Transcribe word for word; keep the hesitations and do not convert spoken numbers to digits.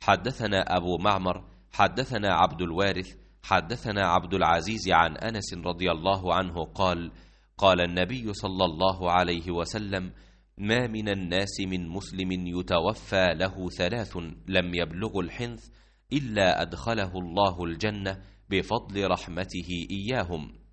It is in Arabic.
حدثنا أبو معمر حدثنا عبد الوارث حدثنا عبد العزيز عن أنس رضي الله عنه قال قال النبي صلى الله عليه وسلم: ما من الناس من مسلم يتوفى له ثلاث لم يبلغ الحنث إلا أدخله الله الجنة بفضل رحمته إياهم: